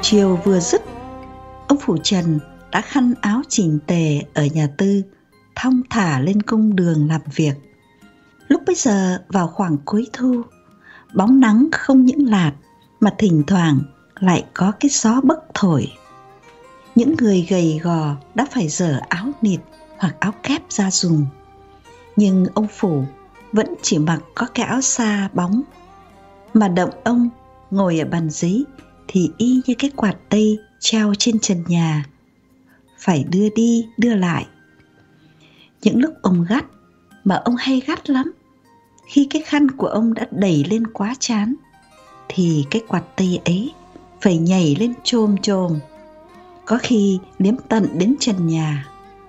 chiều vừa dứt, ông phủ Trần đã khăn áo chỉnh tề ở nhà Tư, thong thả lên công đường làm việc. Lúc bấy giờ vào khoảng cuối thu, bóng nắng không những lạt mà thỉnh thoảng lại có cái gió bấc thổi. Những người gầy gò đã phải dở áo nịt hoặc áo kép ra dùng, nhưng ông phủ vẫn chỉ mặc có cái áo sa bóng, mà động ông ngồi ở bàn giấy thì y như cái quạt tây treo trên trần nhà, phải đưa đi đưa lại. Những lúc ông gắt, mà ông hay gắt lắm, khi cái khăn của ông đã đẩy lên quá trán, thì cái quạt tây ấy phải nhảy lên chồm chồm, có khi liếm tận đến trần nhà.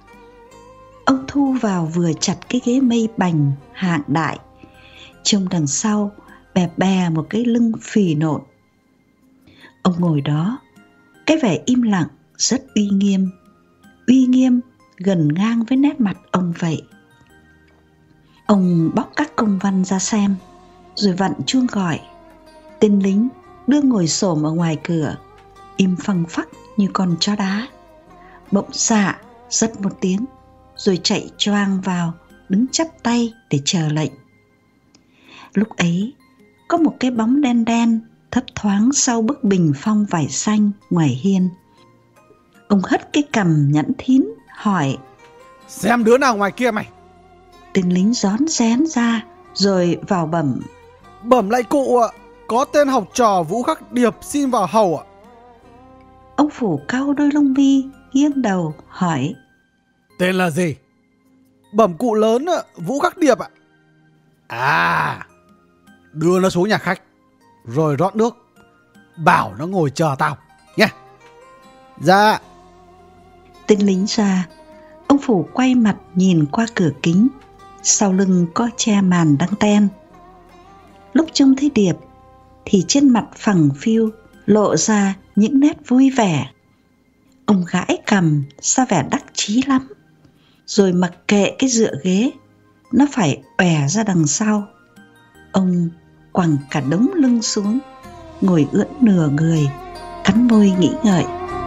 Ông thu vào vừa chặt cái ghế mây bành hạng đại, trông đằng sau bè bè một cái lưng phì nộn. Ông ngồi đó, cái vẻ im lặng rất uy nghiêm gần ngang với nét mặt ông vậy. Ông bóc các công văn ra xem, rồi vặn chuông gọi. Tên lính đưa ngồi xổm ở ngoài cửa, im phăng phắc như con chó đá. Bỗng dạ giật một tiếng, rồi chạy choang vào, đứng chắp tay để chờ lệnh. Lúc ấy có một cái bóng đen đen thấp thoáng sau bức bình phong vải xanh ngoài hiên. Ông hất cái cằm nhẵn thín hỏi: Xem đứa nào ngoài kia mày? Tên lính rón rén ra rồi vào bẩm: Bẩm lạy cụ ạ, có tên học trò Vũ Khắc Điệp xin vào hầu ạ. Ông phủ cau đôi lông mi, nghiêng đầu hỏi: Tên là gì? Bẩm cụ lớn ạ, Vũ Khắc Điệp ạ. À, đưa nó xuống nhà khách, rồi rót nước, bảo nó ngồi chờ tao nha. Dạ. Tên lính ra, ông phủ quay mặt nhìn qua cửa kính, sau lưng có che màn đăng ten. Lúc trông thấy Điệp thì trên mặt phẳng phiu lộ ra những nét vui vẻ. Ông gãi cằm ra vẻ đắc chí lắm, rồi mặc kệ cái dựa ghế, nó phải bè ra đằng sau. Ông quẳng cả đống lưng xuống, ngồi ưỡn nửa người, cắn môi nghĩ ngợi.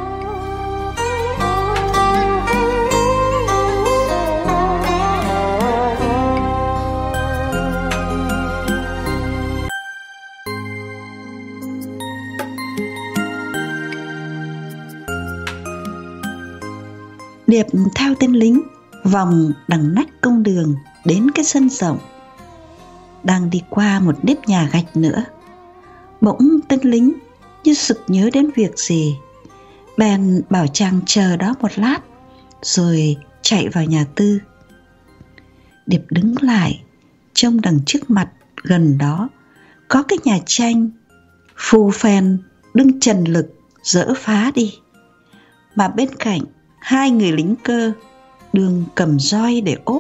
Điệp theo tên lính vòng đằng nách công đường đến cái sân rộng. Đang đi qua một nếp nhà gạch nữa, bỗng tên lính như sực nhớ đến việc gì, bèn bảo chàng chờ đó một lát, rồi chạy vào nhà Tư. Điệp đứng lại, trông đằng trước mặt gần đó có cái nhà tranh phù phèn đưng trần lực dỡ phá đi, mà bên cạnh hai người lính cơ đường cầm roi để ốp.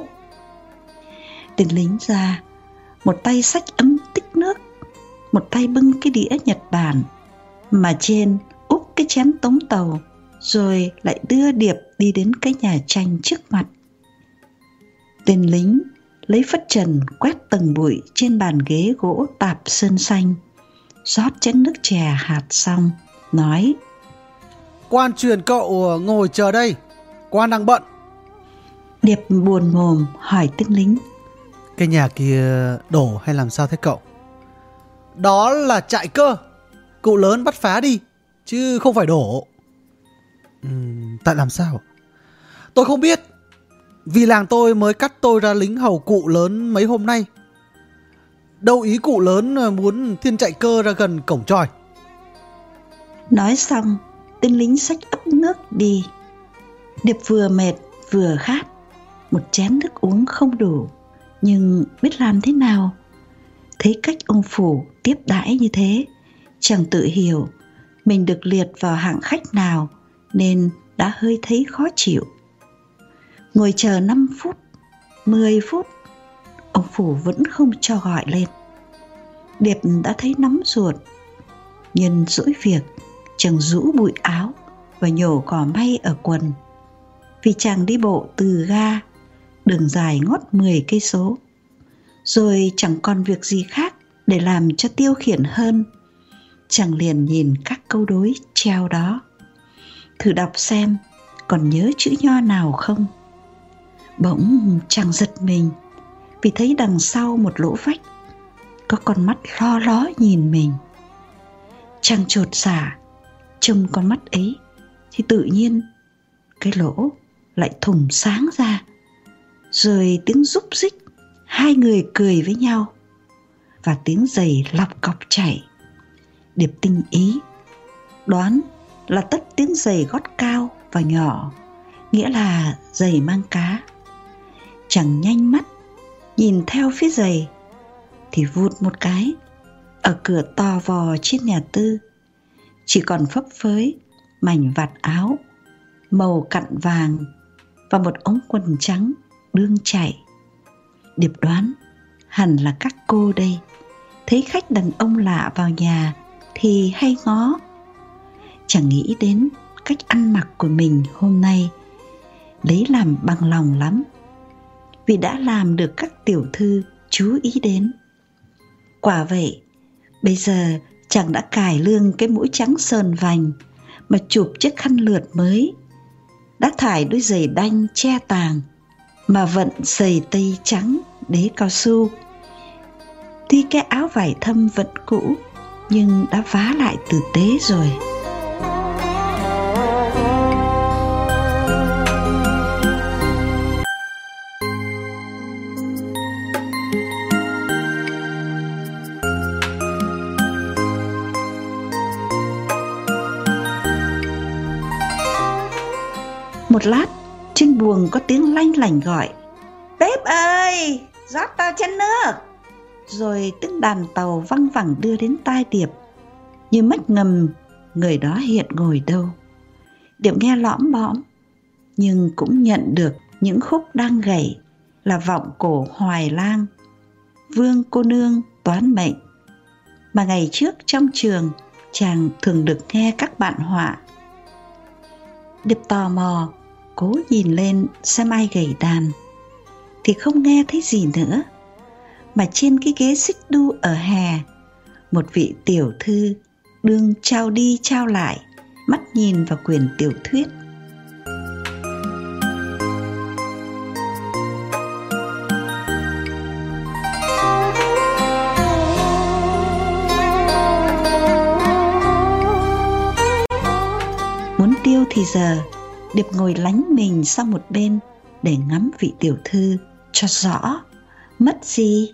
Tên lính ra, một tay xách ấm tích nước, một tay bưng cái đĩa Nhật Bản, mà trên úp cái chén tống tàu, rồi lại đưa Điệp đi đến cái nhà tranh trước mặt. Tên lính lấy phất trần quét tầng bụi trên bàn ghế gỗ tạp sơn xanh, rót chén nước chè hạt xong, nói: Quan truyền cậu ngồi chờ đây, quan đang bận. Điệp buồn mồm hỏi tên lính: Cái nhà kia đổ hay làm sao thế cậu? Đó là trại cơ, cụ lớn bắt phá đi, chứ không phải đổ. Tại làm sao? Tôi không biết, vì làng tôi mới cắt tôi ra lính hầu cụ lớn mấy hôm nay. Đâu ý cụ lớn muốn thiên chạy cơ ra gần cổng tròi. Nói xong, tên lính xách ấp nước đi. Điệp vừa mệt vừa khát, một chén nước uống không đủ, nhưng biết làm thế nào. Thấy cách ông phủ tiếp đãi như thế, chẳng tự hiểu mình được liệt vào hạng khách nào, nên đã hơi thấy khó chịu. Ngồi chờ 5 phút, 10 phút, ông phủ vẫn không cho gọi lên. Điệp đã thấy nóng ruột. Nhân dỗi việc, chàng rũ bụi áo và nhổ cỏ may ở quần, vì chàng đi bộ từ ga, đường dài ngót 10 cây số, rồi chẳng còn việc gì khác để làm cho tiêu khiển hơn, chàng liền nhìn các câu đối treo đó. Thử đọc xem còn nhớ chữ nho nào không. Bỗng chàng giật mình vì thấy đằng sau một lỗ vách có con mắt lo ló nhìn mình. Chàng chột dạ trông con mắt ấy thì tự nhiên cái lỗ lại thùng sáng ra, rồi tiếng rúc rích, hai người cười với nhau và tiếng giày lọc cọc chảy. Điệp tinh ý đoán là tất tiếng giày gót cao và nhỏ, nghĩa là giày mang cá. Chàng nhanh mắt nhìn theo phía giày thì vụt một cái, ở cửa to vò trên nhà Tư chỉ còn phấp phới mảnh vạt áo màu cặn vàng và một ống quần trắng đương chảy. Điệp đoán hẳn là các cô đây, thấy khách đàn ông lạ vào nhà thì hay ngó. Chẳng nghĩ đến cách ăn mặc của mình hôm nay, lấy làm bằng lòng lắm, vì đã làm được các tiểu thư chú ý đến. Quả vậy, bây giờ chàng đã cài lương cái mũi trắng sờn vành mà chụp chiếc khăn lượt mới, đã thải đôi giày đanh che tàng mà vận giày tây trắng đế cao su. Tuy cái áo vải thâm vẫn cũ nhưng đã vá lại tử tế rồi. Một lát, trên buồng có tiếng lanh lảnh gọi: "Bếp ơi, rót tao chén nước." Rồi tiếng đàn tàu văng vẳng đưa đến tai Điệp, như mách ngầm người đó hiện ngồi đâu. Điệp nghe lõm bõm, nhưng cũng nhận được những khúc đang gảy là vọng cổ Hoài Lang, Vương cô nương toán mệnh, mà ngày trước trong trường chàng thường được nghe các bạn họa. Điệp tò mò cố nhìn lên xem ai gảy đàn thì không nghe thấy gì nữa, mà trên cái ghế xích đu ở hè, một vị tiểu thư đương trao đi trao lại, mắt nhìn vào quyển tiểu thuyết. Muốn tiêu thì giờ, Điệp ngồi lánh mình sang một bên để ngắm vị tiểu thư cho rõ. Mất gì?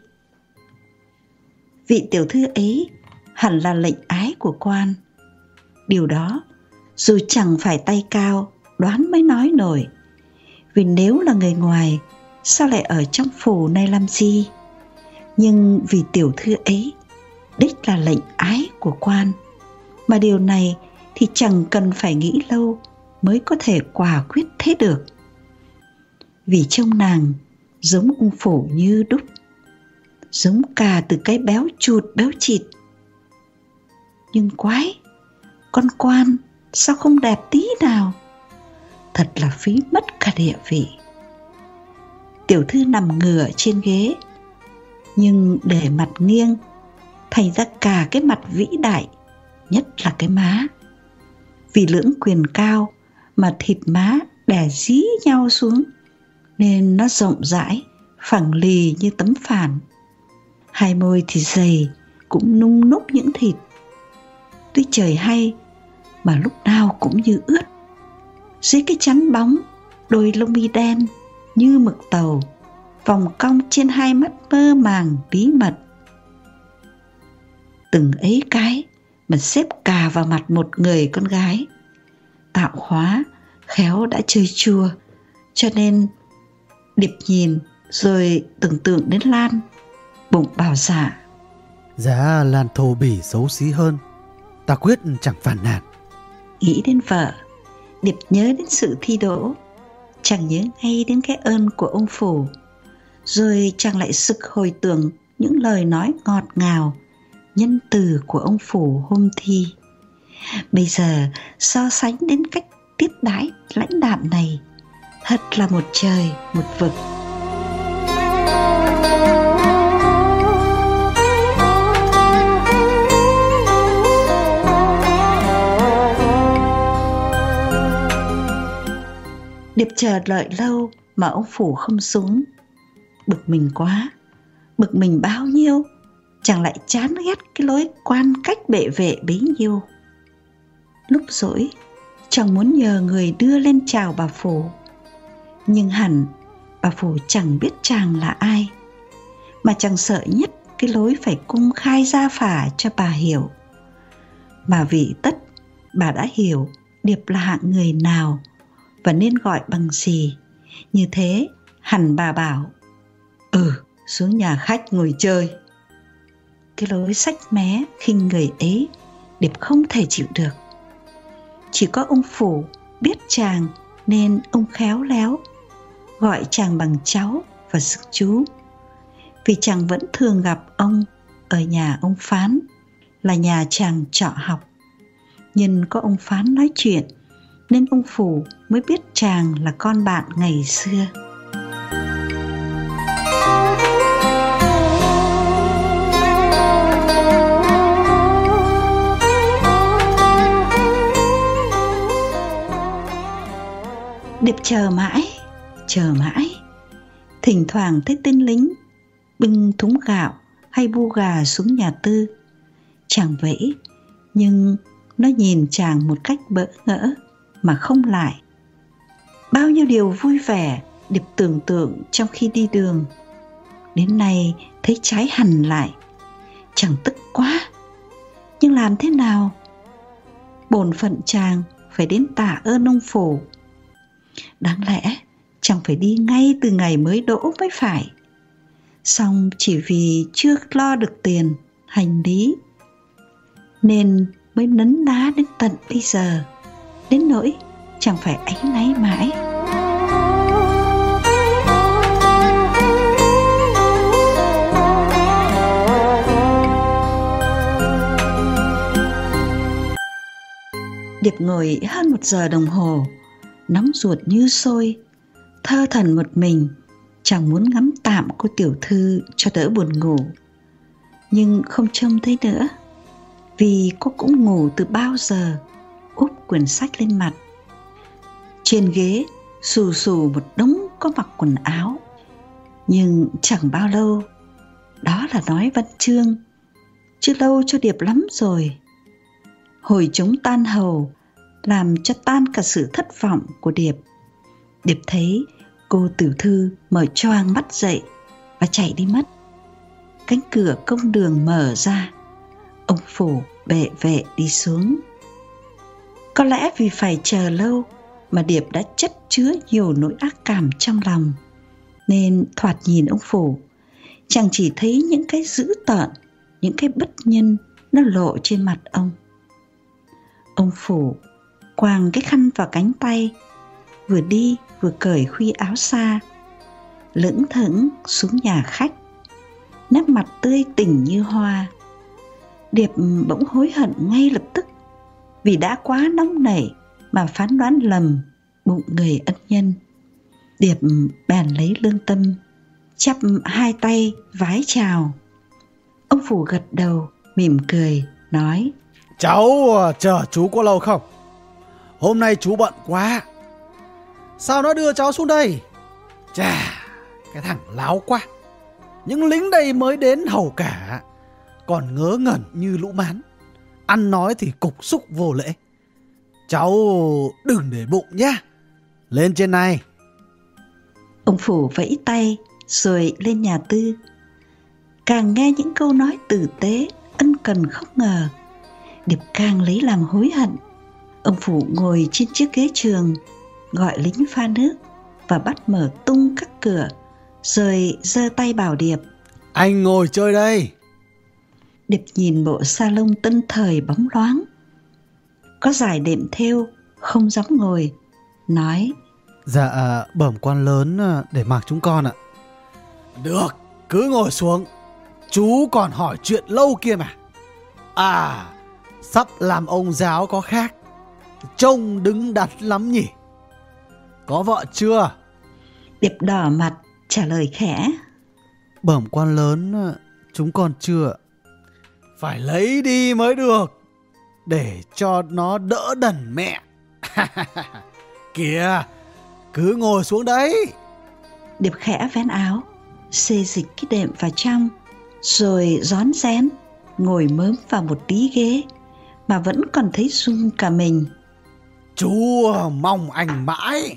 Vị tiểu thư ấy hẳn là lệnh ái của quan. Điều đó dù chẳng phải tay cao đoán mới nói nổi, vì nếu là người ngoài sao lại ở trong phủ này làm gì? Nhưng vì tiểu thư ấy đích là lệnh ái của quan, mà điều này thì chẳng cần phải nghĩ lâu mới có thể quả quyết thế được. Vì trông nàng giống ung phổ như đúc, giống cà từ cái béo chụt béo chịt. Nhưng quái, con quan sao không đẹp tí nào? Thật là phí mất cả địa vị. Tiểu thư nằm ngửa trên ghế, nhưng để mặt nghiêng, thành ra cả cái mặt vĩ đại, nhất là cái má. Vì lưỡng quyền cao mà thịt má đè dí nhau xuống, nên nó rộng rãi, phẳng lì như tấm phản. Hai môi thì dày, cũng nung núc những thịt. Tuy trời hay mà lúc nào cũng như ướt. Dưới cái chắn bóng, đôi lông mi đen như mực tàu, vòng cong trên hai mắt mơ màng bí mật. Từng ấy cái mà xếp cà vào mặt một người con gái, tạo hóa khéo đã chơi chua, cho nên Điệp nhìn rồi tưởng tượng đến Lan, bụng bảo dạ: Giá Lan thô bỉ xấu xí hơn, ta quyết chẳng phản nàn. Nghĩ đến vợ, Điệp nhớ đến sự thi đỗ, chàng nhớ ngay đến cái ơn của ông phủ. Rồi chàng lại sực hồi tưởng những lời nói ngọt ngào, nhân từ của ông phủ hôm thi. Bây giờ so sánh đến cách tiếp đãi lãnh đạm này, thật là một trời một vực. Điệp chờ đợi lâu mà ông Phủ không xuống. Bực mình quá. Bực mình bao nhiêu, chàng lại chán ghét cái lối quan cách bệ vệ bấy nhiêu. Lúc rỗi, chàng muốn nhờ người đưa lên chào bà Phủ. Nhưng hẳn bà Phủ chẳng biết chàng là ai, mà chàng sợ nhất cái lối phải cung khai gia phả cho bà hiểu. Mà vì tất bà đã hiểu Điệp là hạng người nào và nên gọi bằng gì. Như thế hẳn bà bảo: xuống nhà khách ngồi chơi. Cái lối xách mé khinh người ấy Điệp không thể chịu được. Chỉ có ông Phủ biết chàng nên ông khéo léo gọi chàng bằng cháu và sức chú. Vì chàng vẫn thường gặp ông ở nhà ông Phán, là nhà chàng trọ học. Nhưng có ông Phán nói chuyện nên ông Phủ mới biết chàng là con bạn ngày xưa. Điệp chờ mãi, thỉnh thoảng thấy tên lính bưng thúng gạo hay bu gà xuống nhà Tư. Chàng vẫy, nhưng nó nhìn chàng một cách bỡ ngỡ mà không lại. Bao nhiêu điều vui vẻ Điệp tưởng tượng trong khi đi đường, đến nay thấy trái hẳn lại. Chàng tức quá, nhưng làm thế nào? Bổn phận chàng phải đến tạ ơn ông Phủ. Đáng lẽ chàng phải đi ngay từ ngày mới đỗ mới phải. Song chỉ vì chưa lo được tiền, hành lý nên mới nấn ná đến tận bây giờ, đến nỗi chàng phải áy náy mãi. Điệp ngồi hơn 1 giờ đồng hồ, nóng ruột như sôi, thơ thẩn một mình. Chàng muốn ngắm tạm cô tiểu thư cho đỡ buồn ngủ, nhưng không trông thấy nữa, vì cô cũng ngủ từ bao giờ, úp quyển sách lên mặt. Trên ghế xù xù một đống có mặc quần áo, nhưng chẳng bao lâu. Đó là nói văn chương, chưa lâu cho Điệp lắm rồi. Hồi trống tan hầu làm cho tan cả sự thất vọng của Điệp. Điệp thấy cô tiểu thư mở choang mắt dậy và chạy đi mất. Cánh cửa công đường mở ra, ông Phủ bệ vệ đi xuống. Có lẽ vì phải chờ lâu mà Điệp đã chất chứa nhiều nỗi ác cảm trong lòng, nên thoạt nhìn ông Phủ, chàng chỉ thấy những cái dữ tợn, những cái bất nhân nó lộ trên mặt ông. Ông Phủ quàng cái khăn vào cánh tay, vừa đi vừa cởi khuy áo xa, lững thững xuống nhà khách, nét mặt tươi tỉnh như hoa. Điệp bỗng hối hận ngay lập tức, vì đã quá nóng nảy mà phán đoán lầm bụng người ân nhân. Điệp bèn lấy lương tâm, chắp 2 tay vái chào. Ông Phủ gật đầu mỉm cười nói: Cháu chờ chú có lâu không? Hôm nay chú bận quá. Sao nó đưa cháu xuống đây? Chà, cái thằng láo quá. Những lính đây mới đến hầu cả, còn ngớ ngẩn như lũ mán. Ăn nói thì cục xúc vô lễ. Cháu đừng để bụng nhá. Lên trên này. Ông Phủ vẫy tay rồi lên nhà Tư. Càng nghe những câu nói tử tế, ân cần không ngờ, Điệp càng lấy làm hối hận. Ông Phủ ngồi trên chiếc ghế trường, gọi lính pha nước và bắt mở tung các cửa, rồi giơ tay bảo Điệp: Anh ngồi chơi đây. Điệp nhìn bộ salon tân thời bóng loáng, có dải đệm thêu, không dám ngồi, nói: Dạ, bẩm quan lớn để mặc chúng con ạ. Được, cứ ngồi xuống. Chú còn hỏi chuyện lâu kia mà. À, sắp làm ông giáo có khác. Trông đứng đắn lắm nhỉ. Có vợ chưa? Điệp đỏ mặt trả lời khẽ: Bẩm quan lớn, chúng con chưa. Phải lấy đi mới được, để cho nó đỡ đần mẹ. Kìa, Cứ ngồi xuống đấy. Điệp khẽ vén áo, xê dịch cái đệm vào trong, rồi rón rén ngồi mớm vào một tí ghế mà vẫn còn thấy run cả mình. Chú mong anh mãi.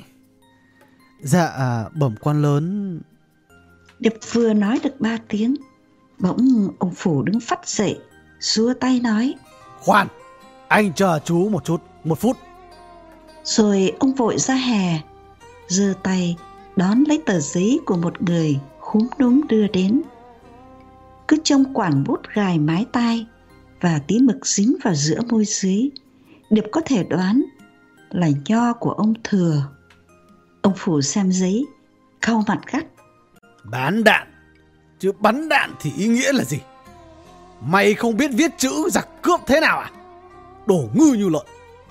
Dạ bẩm quan lớn. Điệp vừa nói được 3 tiếng, bỗng ông Phủ đứng phắt dậy, xua tay nói: Khoan, anh chờ chú một chút, 1 phút. Rồi ông vội ra hè, giơ tay đón lấy tờ giấy của một người khúm núm đưa đến. Cứ trông quản bút gài mái tai và tí mực dính vào giữa môi dưới, Điệp có thể đoán là nho của ông Thừa. Ông Phủ xem giấy, cau mặt gắt: Bán đạn, chứ bắn đạn thì ý nghĩa là gì? Mày không biết viết chữ giặc cướp thế nào à? Đổ ngư như lợn.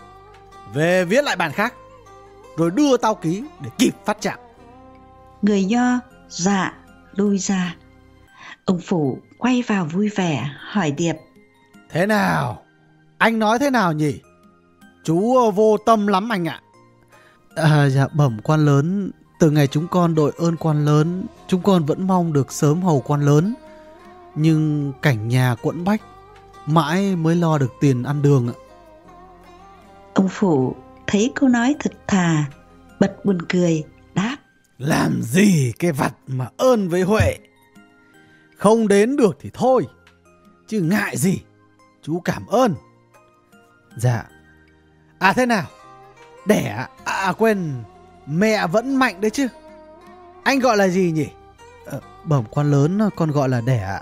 Về viết lại bàn khác, rồi đưa tao ký để kịp phát trạng. Người nho dạ lui ra. Ông Phủ quay vào vui vẻ hỏi Điệp: Thế nào? Anh nói thế nào nhỉ? Chú vô tâm lắm anh ạ. Dạ bẩm quan lớn, từ ngày chúng con đội ơn quan lớn, chúng con vẫn mong được sớm hầu quan lớn. Nhưng cảnh nhà quẫn bách, mãi mới lo được tiền ăn đường ạ. Ông Phủ thấy câu nói thật thà, bật buồn cười, đáp: Làm gì cái vặt mà ơn với Huệ. Không đến được thì thôi, chứ ngại gì, chú cảm ơn. Dạ. Thế nào? Đẻ quên, mẹ vẫn mạnh đấy chứ. Anh gọi là gì nhỉ? Bẩm quan lớn, con gọi là đẻ.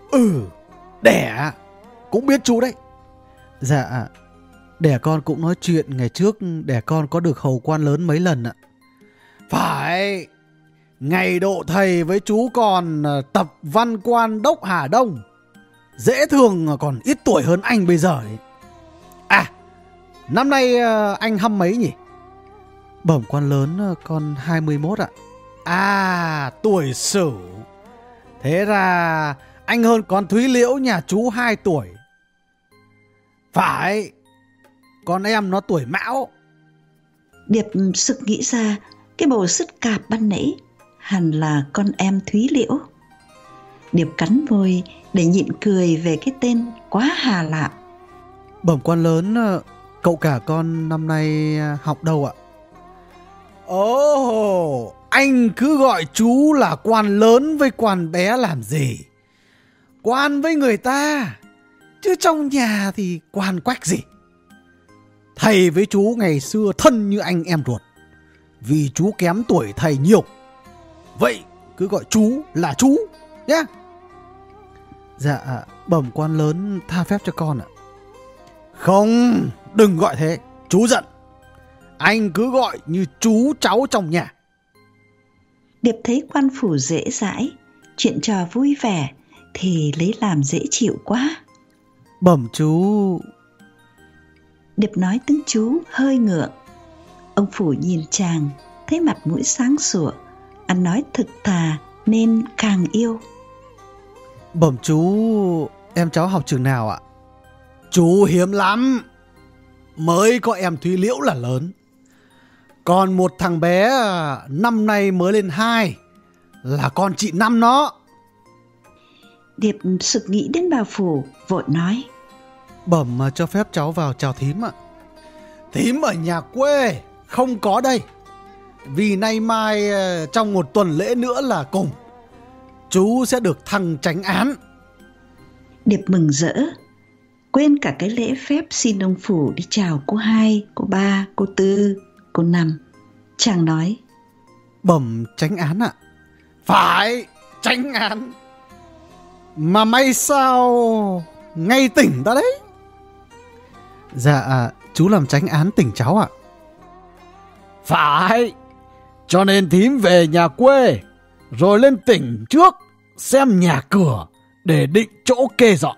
Đẻ cũng biết chú đấy. Dạ, đẻ con cũng nói chuyện ngày trước đẻ con có được hầu quan lớn mấy lần ạ. Phải, ngày độ thầy với chú còn tập văn quan đốc Hà Đông. Dễ thương còn ít tuổi hơn anh bây giờ ấy. Năm nay anh hăm mấy nhỉ? Bẩm quan lớn, con 21 ạ. Tuổi Sửu. Thế ra anh hơn con Thúy Liễu nhà chú 2 tuổi. Phải, con em nó tuổi Mão. Điệp sực nghĩ ra cái bầu sứt cạp ban nãy hẳn là con em Thúy Liễu. Điệp cắn môi để nhịn cười về cái tên quá hà lạ. Bẩm quan lớn, cậu cả con năm nay học đâu ạ? Anh cứ gọi chú là quan lớn với quan bé làm gì? Quan với người ta, chứ trong nhà thì quan quách gì. Thầy với chú ngày xưa thân như anh em ruột, vì chú kém tuổi thầy nhiều. Vậy cứ gọi chú là chú nhé. Dạ bẩm quan lớn tha phép cho con ạ. Không, đừng gọi thế, chú giận. Anh cứ gọi như chú cháu trong nhà. Điệp thấy quan phủ dễ dãi, chuyện trò vui vẻ thì lấy làm dễ chịu quá. Bẩm chú. Điệp nói tiếng chú hơi ngượng. Ông Phủ nhìn chàng, thấy mặt mũi sáng sủa, ăn nói thực thà nên càng yêu. Bẩm chú, em cháu học trường nào ạ? Chú hiếm lắm, mới có em Thúy Liễu là lớn. Còn một thằng bé năm nay mới lên 2, là con chị Năm nó. Điệp sực nghĩ đến bà Phủ, vội nói: Bẩm cho phép cháu vào chào thím ạ. Thím ở nhà quê, không có đây. Vì nay mai trong 1 tuần lễ nữa là cùng, chú sẽ được thăng chánh án. Điệp mừng rỡ, quên cả cái lễ phép xin ông Phủ đi chào cô 2, cô 3, cô 4, cô 5. Chàng nói: Bẩm chánh án ạ. Phải, chánh án. Mà may sao ngay tỉnh ta đấy. Dạ chú làm chánh án tỉnh cháu ạ. Phải, cho nên thím về nhà quê rồi lên tỉnh trước xem nhà cửa để định chỗ kê dọn.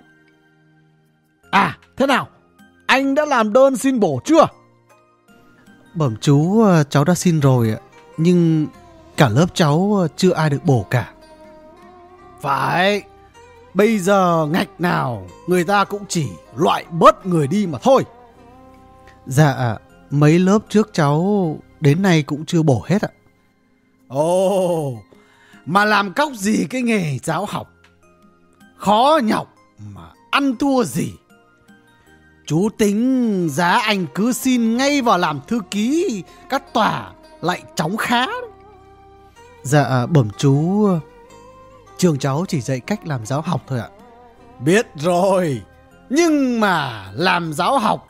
Thế nào, anh đã làm đơn xin bổ chưa? Bẩm chú, cháu đã xin rồi ạ, nhưng cả lớp cháu chưa ai được bổ cả. Phải, bây giờ ngạch nào người ta cũng chỉ loại bớt người đi mà thôi. Dạ mấy lớp trước cháu đến nay cũng chưa bổ hết ạ. Ồ, mà làm cóc gì cái nghề giáo học. Khó nhọc mà ăn thua gì. Chú tính giá anh cứ xin ngay vào làm thư ký các tòa lại chóng khá đấy. Dạ bẩm chú, trường cháu chỉ dạy cách làm giáo học thôi ạ. Biết rồi, nhưng mà làm giáo học...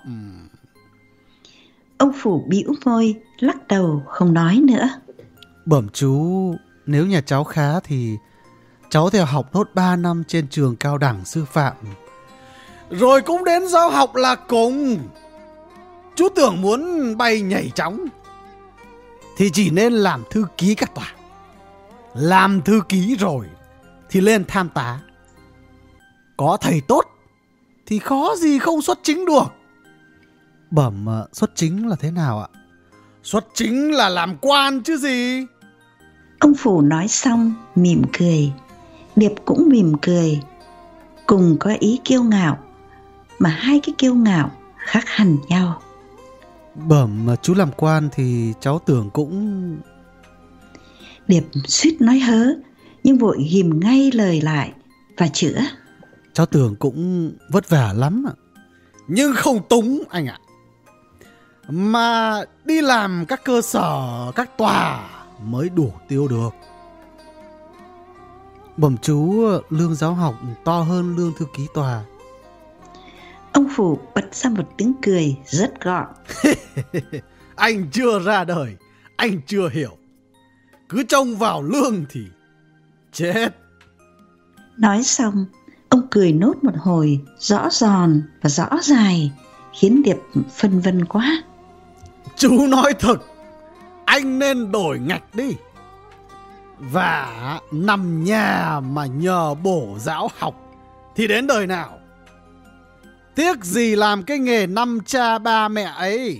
Ông Phủ bĩu môi, lắc đầu không nói nữa. Bẩm chú, nếu nhà cháu khá thì cháu theo học nốt 3 năm trên trường cao đẳng sư phạm. Rồi cũng đến giáo học là cùng. Chú tưởng muốn bay nhảy chóng thì chỉ nên làm thư ký các tòa. Làm thư ký rồi thì lên tham tá. Có thầy tốt thì khó gì không xuất chính được. Bẩm xuất chính là thế nào ạ? Xuất chính là làm quan chứ gì. Ông Phủ nói xong mỉm cười. Điệp cũng mỉm cười. Cùng có ý kiêu ngạo, mà hai cái kiêu ngạo khác hẳn nhau. Bẩm chú làm quan thì cháu tưởng cũng... Điệp suýt nói hớ, nhưng vội ghim ngay lời lại và chữa. Cháu tưởng cũng vất vả lắm ạ. Nhưng không túng anh ạ. Mà đi làm các cơ sở, các tòa mới đủ tiêu được. Bẩm chú, lương giáo học to hơn lương thư ký tòa. Ông Phủ bật ra một tiếng cười rất gọn. Anh chưa ra đời, anh chưa hiểu. Cứ trông vào lương thì chết. Nói xong, ông cười nốt một hồi rõ giòn và rõ dài, khiến Điệp phân vân quá. Chú nói thật, anh nên đổi ngạch đi. Và nằm nhà mà nhờ bổ giáo học thì đến đời nào. Tiếc gì làm cái nghề năm cha ba mẹ ấy.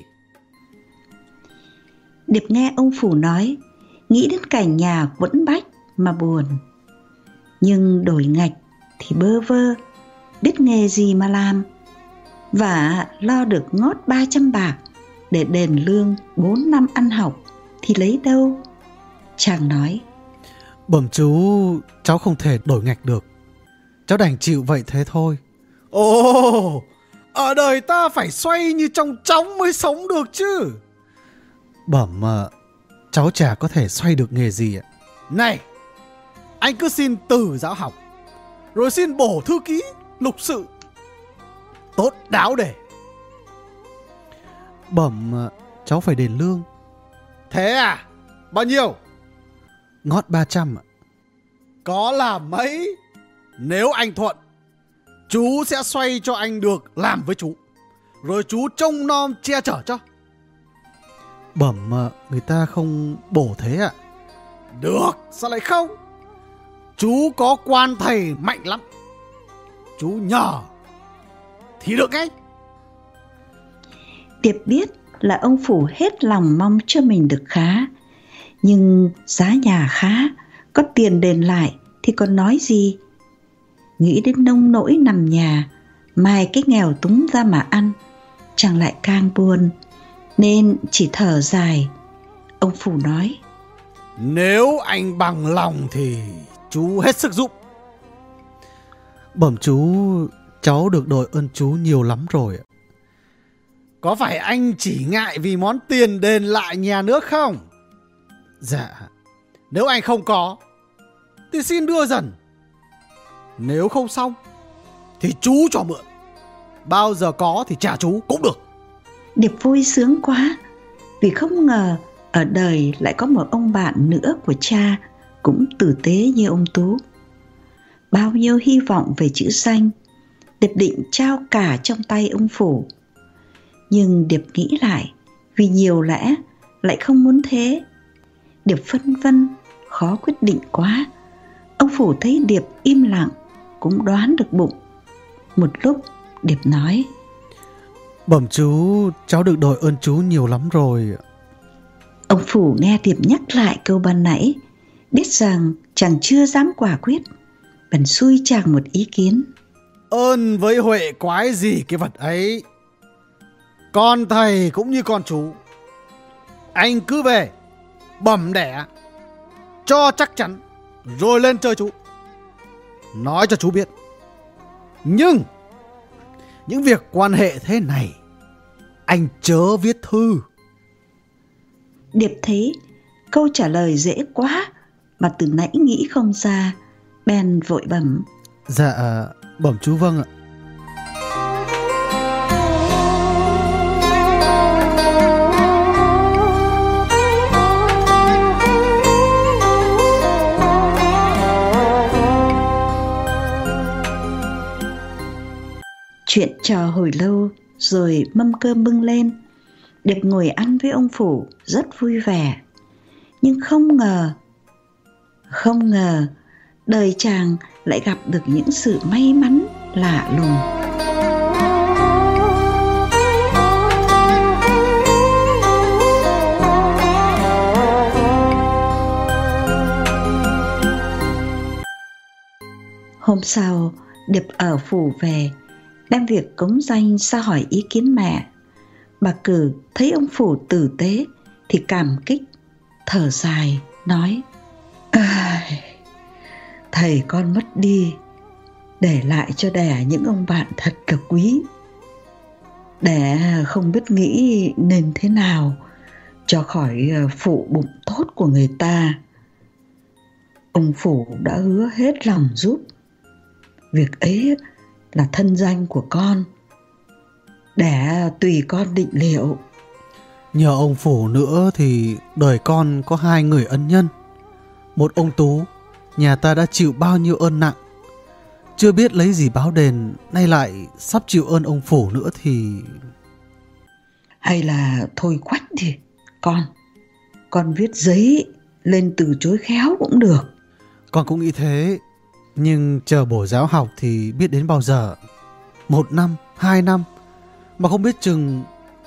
Điệp nghe ông Phủ nói, nghĩ đến cảnh nhà quẫn bách mà buồn. Nhưng đổi ngạch thì bơ vơ, biết nghề gì mà làm. Và lo được ngót 300 bạc để đền lương 4 năm ăn học thì lấy đâu? Chàng nói, bẩm chú, cháu không thể đổi ngạch được. Cháu đành chịu vậy thế thôi. Ồ, ở đời ta phải xoay như trong chóng mới sống được chứ. Bẩm cháu chả có thể xoay được nghề gì ạ. Này, anh cứ xin từ giáo học, rồi xin bổ thư ký, lục sự. Tốt đáo để. Bẩm cháu phải đền lương. Thế à? Bao nhiêu? Ngót 300 ạ. Có là mấy? Nếu anh thuận, chú sẽ xoay cho anh được làm với chú, rồi chú trông nom che chở cho. Bẩm người ta không bổ thế ạ. Được, sao lại không? Chú có quan thầy mạnh lắm. Chú nhờ thì được ngay. Điệp biết là ông Phủ hết lòng mong cho mình được khá. Nhưng giá nhà khá, có tiền đền lại thì còn nói gì. Nghĩ đến nông nỗi nằm nhà, mai cái nghèo túng ra mà ăn, chàng lại càng buồn, nên chỉ thở dài. Ông Phủ nói, nếu anh bằng lòng thì chú hết sức giúp. Bẩm chú, cháu được đội ơn chú nhiều lắm rồi. Có phải anh chỉ ngại vì món tiền đền lại nhà nước không? Dạ, nếu anh không có thì xin đưa dần. Nếu không xong thì chú cho mượn. Bao giờ có thì trả chú cũng được. Điệp vui sướng quá, vì không ngờ ở đời lại có một ông bạn nữa của cha cũng tử tế như ông Tú. Bao nhiêu hy vọng về chữ danh, Điệp định trao cả trong tay ông Phủ. Nhưng Điệp nghĩ lại, vì nhiều lẽ lại không muốn thế. Điệp phân vân, khó quyết định quá. Ông Phủ thấy Điệp im lặng, cũng đoán được bụng. Một lúc Điệp nói, bẩm chú, cháu được đội ơn chú nhiều lắm rồi. Ông Phủ nghe Điệp nhắc lại câu ban nãy, biết rằng chàng chưa dám quả quyết, bèn xui chàng một ý kiến. Ơn với huệ quái gì cái vật ấy. Con thầy cũng như con chú. Anh cứ về bẩm đẻ cho chắc chắn rồi lên chơi chú. Nói cho chú biết. Nhưng những việc quan hệ thế này anh chớ viết thư. Điệp thấy câu trả lời dễ quá mà từ nãy nghĩ không ra, bèn vội bẩm. Dạ bẩm chú vâng ạ. Chuyện trò hồi lâu rồi mâm cơm bưng lên. Điệp ngồi ăn với ông Phủ rất vui vẻ. Nhưng không ngờ đời chàng lại gặp được những sự may mắn lạ lùng. Hôm sau, Điệp ở phủ về, đem việc cống danh ra hỏi ý kiến mẹ. Bà Cử thấy ông Phủ tử tế thì cảm kích, thở dài, nói: thầy con mất đi, để lại cho đẻ những ông bạn thật là quý. Đẻ không biết nghĩ nên thế nào cho khỏi phụ bụng tốt của người ta. Ông Phủ đã hứa hết lòng giúp. Việc ấy là thân danh của con, để tùy con định liệu. Nhờ ông Phủ nữa thì đời con có 2 người ân nhân. Một ông Tú, nhà ta đã chịu bao nhiêu ơn nặng, chưa biết lấy gì báo đền, nay lại sắp chịu ơn ông Phủ nữa thì... Hay là thôi quách đi con viết giấy lên từ chối khéo cũng được. Con cũng nghĩ thế, nhưng chờ bổ giáo học thì biết đến bao giờ. 1 năm, 2 năm mà không biết chừng.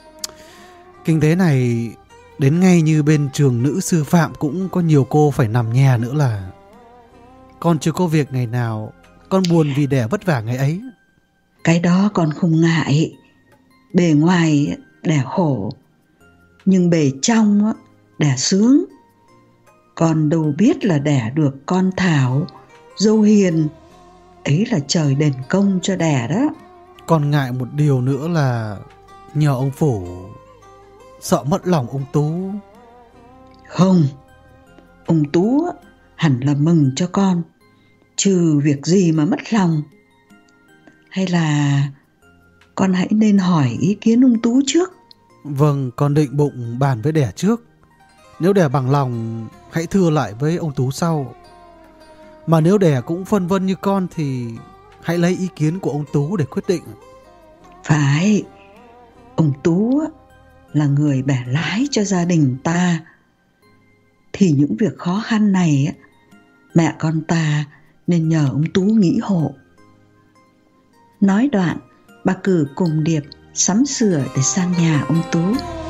Kinh tế này đến ngay như bên trường nữ sư phạm cũng có nhiều cô phải nằm nhà nữa là. Con chưa có việc ngày nào, con buồn vì đẻ vất vả ngày ấy. Cái đó con không ngại. Bề ngoài đẻ khổ, nhưng bề trong đẻ sướng. Con đâu biết là đẻ được con Thảo, dâu hiền, ấy là trời đền công cho đẻ đó. Con ngại một điều nữa là nhờ ông Phủ, sợ mất lòng ông Tú. Không, ông Tú hẳn là mừng cho con, trừ việc gì mà mất lòng. Hay là con hãy nên hỏi ý kiến ông Tú trước. Vâng, con định bụng bàn với đẻ trước. Nếu đẻ bằng lòng hãy thưa lại với ông Tú sau. Mà nếu đẻ cũng phân vân như con thì hãy lấy ý kiến của ông Tú để quyết định. Phải, ông Tú là người bẻ lái cho gia đình ta, thì những việc khó khăn này mẹ con ta nên nhờ ông Tú nghĩ hộ. Nói đoạn, bà Cử cùng Điệp sắm sửa để sang nhà ông Tú.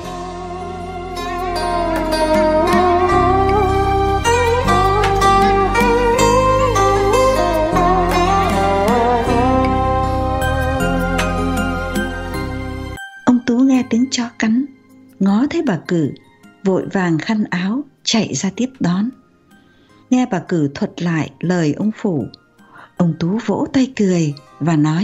Ông Tú nghe tiếng chó cắn, ngó thấy bà Cử, vội vàng khăn áo chạy ra tiếp đón. Nghe bà Cử thuật lại lời ông Phủ, ông Tú vỗ tay cười và nói: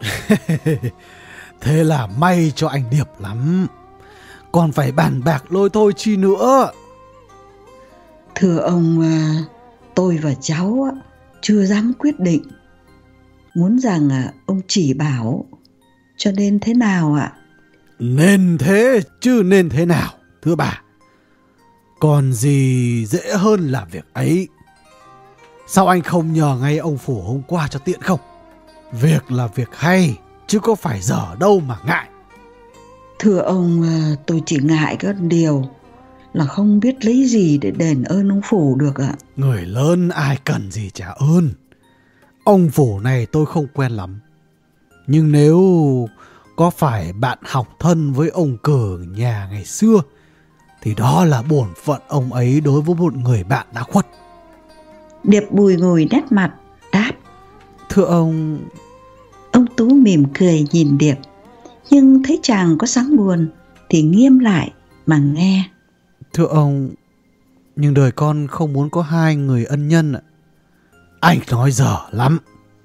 Thế là may cho anh Điệp lắm, còn phải bàn bạc lôi thôi chi nữa. Thưa ông, tôi và cháu chưa dám quyết định, muốn rằng ông chỉ bảo, cho nên thế nào ạ? Nên thế chứ nên thế nào, thưa bà. Còn gì dễ hơn là việc ấy. Sao anh không nhờ ngay ông Phủ hôm qua cho tiện không? Việc là việc hay, chứ có phải dở đâu mà ngại. Thưa ông, tôi chỉ ngại có điều là không biết lấy gì để đền ơn ông Phủ được ạ. Người lớn ai cần gì trả ơn. Ông Phủ này tôi không quen lắm, nhưng nếu có phải bạn học thân với ông Cử nhà ngày xưa thì đó là bổn phận ông ấy đối với một người bạn đã khuất. Điệp bùi ngùi nét mặt đáp: Thưa ông... Ông Tú mỉm cười nhìn Điệp, nhưng thấy chàng có dáng buồn thì nghiêm lại mà nghe. Thưa ông, Nhưng đời con không muốn có hai người ân nhân ạ. Anh nói dở lắm.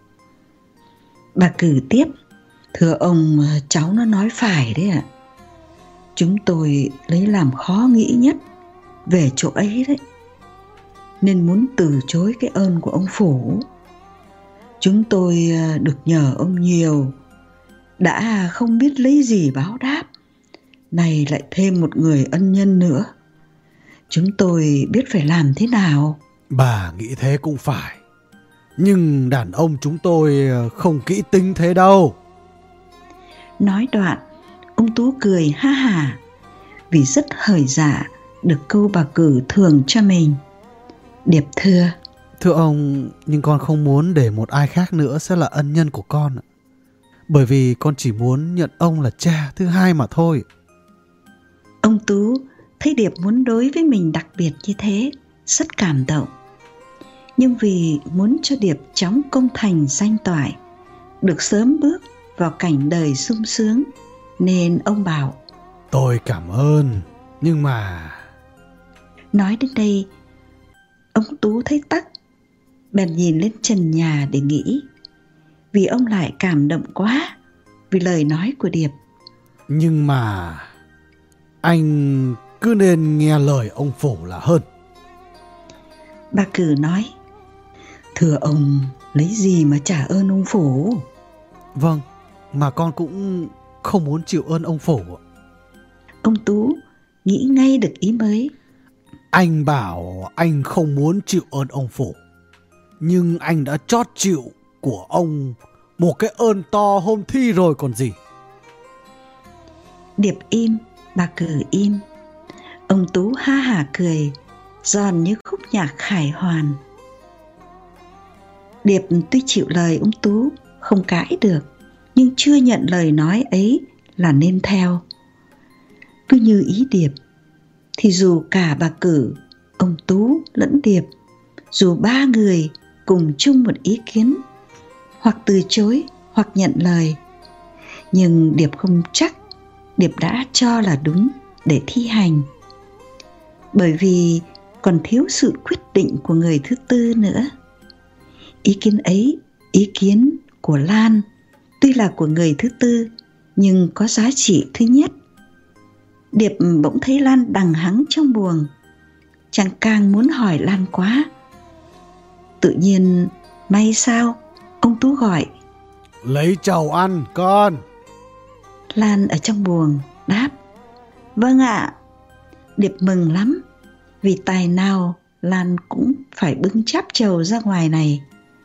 Bà Cử tiếp. Thưa ông, cháu nó nói phải đấy ạ. Chúng tôi lấy làm khó nghĩ nhất về chỗ ấy đấy, nên muốn từ chối cái ơn của ông Phủ. Chúng tôi được nhờ ông nhiều, đã không biết lấy gì báo đáp, này lại thêm một người ân nhân nữa. Chúng tôi biết phải làm thế nào. Bà nghĩ thế cũng phải, nhưng đàn ông chúng tôi không kỹ tính thế đâu. Nói đoạn, ông Tú cười ha hả, vì rất hởi dạ được câu bà Cử thưởng cho mình. Điệp thưa. Thưa ông, nhưng con không muốn để một ai khác nữa sẽ là ân nhân của con. Bởi vì con chỉ muốn nhận ông là cha thứ hai mà thôi. Ông Tú thấy Điệp muốn đối với mình đặc biệt như thế, rất cảm động. Nhưng vì muốn cho Điệp chóng công thành danh toại, được sớm bước vào cảnh đời sung sướng, nên ông bảo: Tôi cảm ơn, nhưng mà... Nói đến đây, ông Tú thấy tắc, bèn nhìn lên trần nhà để nghĩ, vì ông lại cảm động quá vì lời nói của Điệp. Nhưng mà anh cứ nên nghe lời ông Phủ là hơn. Bà Cử nói: Thưa ông, lấy gì mà trả ơn ông Phủ? Vâng, mà con cũng không muốn chịu ơn ông Phủ. Ông Tú nghĩ ngay được ý mới. Anh bảo anh không muốn chịu ơn ông Phủ, nhưng anh đã chót chịu của ông một cái ơn to hôm thi rồi còn gì. Điệp im, bà Cử im. Ông Tú ha hả cười, giòn như khúc nhạc khải hoàn. Điệp tuy chịu lời ông Tú, không cãi được, nhưng chưa nhận lời nói ấy là nên theo. Cứ như ý Điệp, thì dù cả bà Cử, ông Tú lẫn Điệp, dù ba người cùng chung một ý kiến, hoặc từ chối hoặc nhận lời, nhưng Điệp không chắc Điệp đã cho là đúng để thi hành, bởi vì còn thiếu sự quyết định của người thứ tư nữa. Ý kiến ấy, ý kiến của Lan, tuy là của người thứ tư nhưng có giá trị thứ nhất. Điệp bỗng thấy Lan đằng hắng trong buồng, chàng càng muốn hỏi Lan quá. Tự nhiên may sao ông Tú gọi: Lấy chầu ăn con. Lan ở trong buồng đáp: Vâng ạ. Điệp mừng lắm, vì tài nào Lan cũng phải bưng cháp chầu ra ngoài này.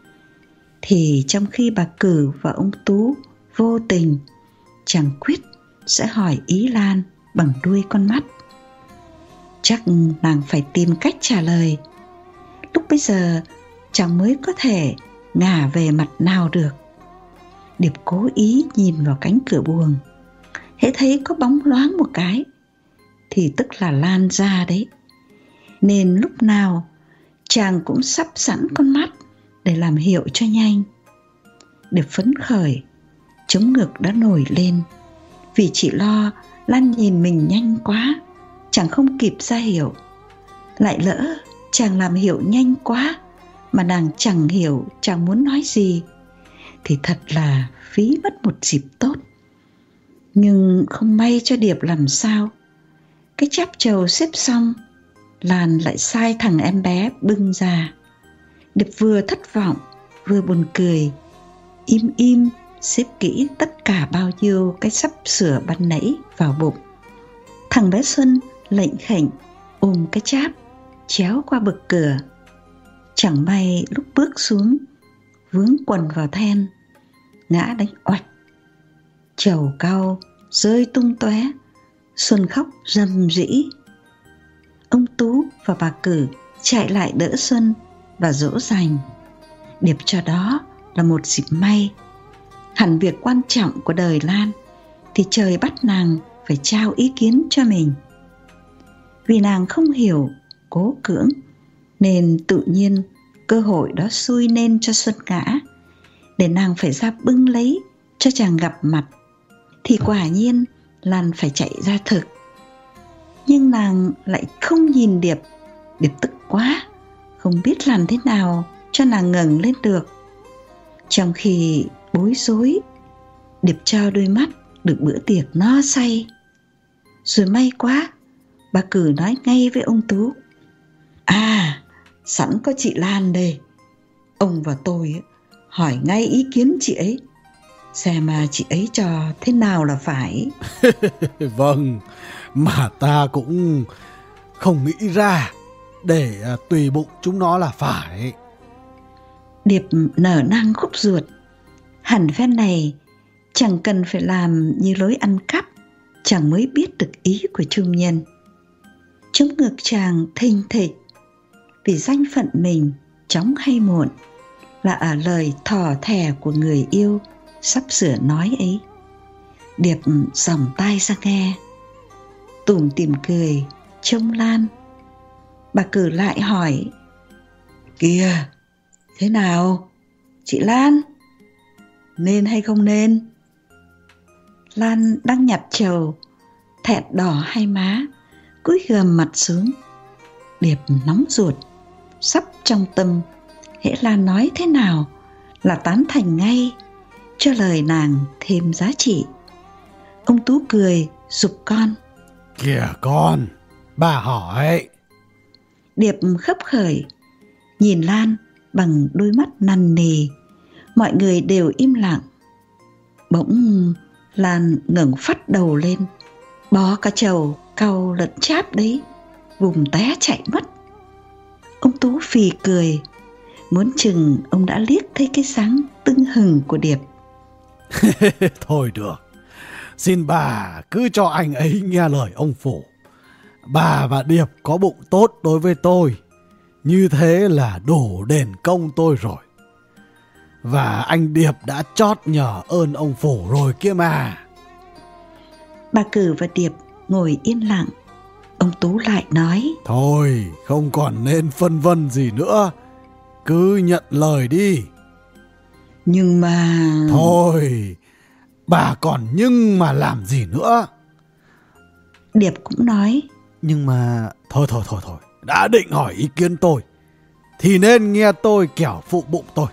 Thì trong khi bà Cử và ông Tú vô tình, chàng quyết sẽ hỏi ý Lan bằng đuôi con mắt. Chắc nàng phải tìm cách trả lời. Lúc bấy giờ chàng mới có thể ngả về mặt nào được. Điệp cố ý nhìn vào cánh cửa buồng, hễ thấy có bóng loáng một cái thì tức là Lan ra đấy, nên lúc nào chàng cũng sắp sẵn con mắt để làm hiệu cho nhanh. Điệp phấn khởi, chống ngực đã nổi lên, vì chỉ lo Lan nhìn mình nhanh quá, chàng không kịp ra hiệu. Lại lỡ chàng làm hiệu nhanh quá mà nàng chẳng hiểu chàng muốn nói gì, thì thật là phí mất một dịp tốt. Nhưng không may cho Điệp làm sao, cái cháp chầu xếp xong, Lan lại sai thằng em bé bưng ra. Điệp vừa thất vọng vừa buồn cười, im im xếp kỹ tất cả bao nhiêu cái sắp sửa ban nãy vào bụng. Thằng bé Xuân lệnh khệnh ôm cái cháp chéo qua bậc cửa. Chẳng may lúc bước xuống vướng quần vào then, ngã đánh oạch, chầu cau rơi tung tóe. Xuân khóc rầm rĩ. Ông Tú và bà Cử chạy lại đỡ Xuân và dỗ dành. Điệp cho đó là một dịp may. Hẳn việc quan trọng của đời Lan thì trời bắt nàng phải trao ý kiến cho mình. Vì nàng không hiểu, cố cưỡng, nên tự nhiên cơ hội đó xui nên cho Xuân ngã, để nàng phải ra bưng lấy cho chàng gặp mặt. Thì quả nhiên Lan phải chạy ra thực. Nhưng nàng lại không nhìn Điệp. Điệp tức quá, không biết làm thế nào cho nàng ngẩng lên được. Trong khi bối rối, Điệp trao đôi mắt được bữa tiệc no say. Rồi may quá, bà Cử nói ngay với ông Tú: À, sẵn có chị Lan đây, ông và tôi hỏi ngay ý kiến chị ấy, xem mà chị ấy cho thế nào là phải. Vâng, mà ta cũng không nghĩ ra, để tùy bụng chúng nó là phải. Điệp nở nang khúc ruột. Hẳn phen này chẳng cần phải làm như lối ăn cắp, chàng mới biết được ý của trung nhân. Trong ngực chàng thình thịch, vì danh phận mình chóng hay muộn là ở lời thỏ thẻ của người yêu sắp sửa nói ấy. Điệp dòng tai ra nghe, tủm tỉm cười trông Lan. Bà Cử lại hỏi: Kìa, thế nào chị Lan, nên hay không nên? Lan đang nhặt trầu, thẹn đỏ hai má, cúi gằm mặt xuống. Điệp nóng ruột, sắp trong tâm, hễ Lan nói thế nào là tán thành ngay, cho lời nàng thêm giá trị. Ông Tú cười giục con: Kìa con, bà hỏi. Điệp khấp khởi, nhìn Lan bằng đôi mắt nằn nì. Mọi người đều im lặng. Bỗng Lan ngẩng phắt đầu lên, bó cả trầu cau lẫn cháp đấy, vùng té chạy mất. Ông Tú phì cười, muốn chừng ông đã liếc thấy cái sáng tưng hừng của Điệp. Thôi được, xin bà cứ cho anh ấy nghe lời ông phủ. Bà và Điệp có bụng tốt đối với tôi, như thế là đủ đền công tôi rồi. Và anh Điệp đã chót nhờ ơn ông phủ rồi kia mà. Bà Cử và Điệp ngồi yên lặng. Ông Tú lại nói: Thôi, không còn nên phân vân gì nữa, cứ nhận lời đi. Nhưng mà... Thôi, bà còn nhưng mà làm gì nữa? Điệp cũng nói: Nhưng mà... Thôi, đã định hỏi ý kiến tôi thì nên nghe tôi kẻo phụ bụng tôi.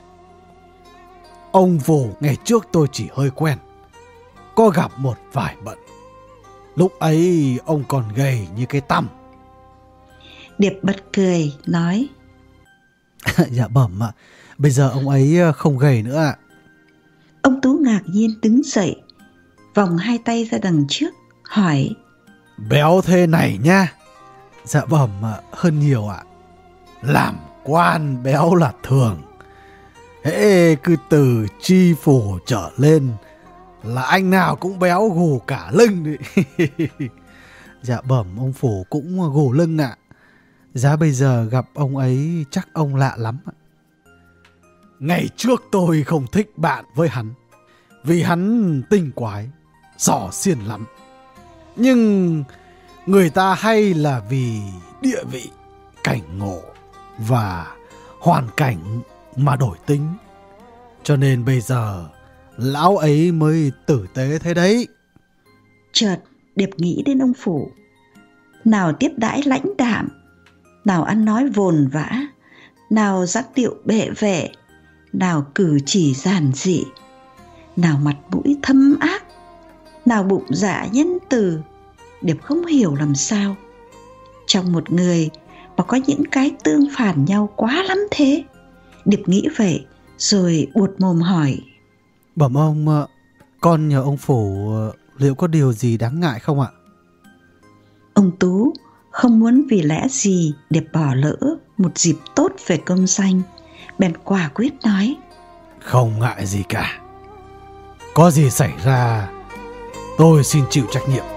Ông phủ ngày trước tôi chỉ hơi quen, có gặp một vài bận. Lúc ấy ông còn gầy như cái tăm. Điệp bật cười nói: Dạ bẩm ạ, bây giờ ông ấy không gầy nữa ạ. Ông Tú ngạc nhiên đứng dậy, vòng hai tay ra đằng trước, hỏi: Béo thế này nha? Dạ bẩm ạ, hơn nhiều ạ. Làm quan béo là thường, hễ cứ từ tri phủ trở lên là anh nào cũng béo gù cả lưng đấy. Dạ bẩm, ông phủ cũng gù lưng ạ. Giá bây giờ gặp ông ấy chắc ông lạ lắm ạ. Ngày trước tôi không thích bạn với hắn, vì hắn tinh quái, xỏ xiên lắm. Nhưng người ta hay là vì địa vị, cảnh ngộ và hoàn cảnh mà đổi tính. Cho nên bây giờ lão ấy mới tử tế thế đấy. Chợt Điệp nghĩ đến ông phủ. Nào tiếp đãi lãnh đạm, nào ăn nói vồn vã, nào dáng điệu bệ vệ, nào cử chỉ giản dị, nào mặt mũi thâm ác, nào bụng dạ nhân từ. Điệp không hiểu làm sao trong một người mà có những cái tương phản nhau quá lắm thế. Điệp nghĩ vậy rồi buột mồm hỏi: Bẩm ông, con nhờ ông phủ liệu có điều gì đáng ngại không ạ? Ông Tú không muốn vì lẽ gì Điệp bỏ lỡ một dịp tốt về công danh, bèn quả quyết nói: Không ngại gì cả. Có gì xảy ra tôi xin chịu trách nhiệm.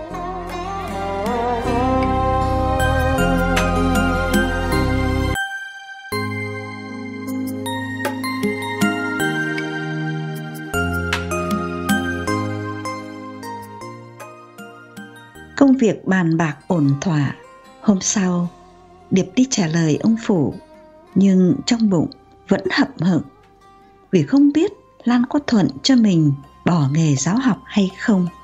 Công việc bàn bạc ổn thỏa. Hôm sau Điệp đi trả lời ông phủ, nhưng trong bụng vẫn hậm hực, vì không biết Lan có thuận cho mình bỏ nghề giáo học hay không.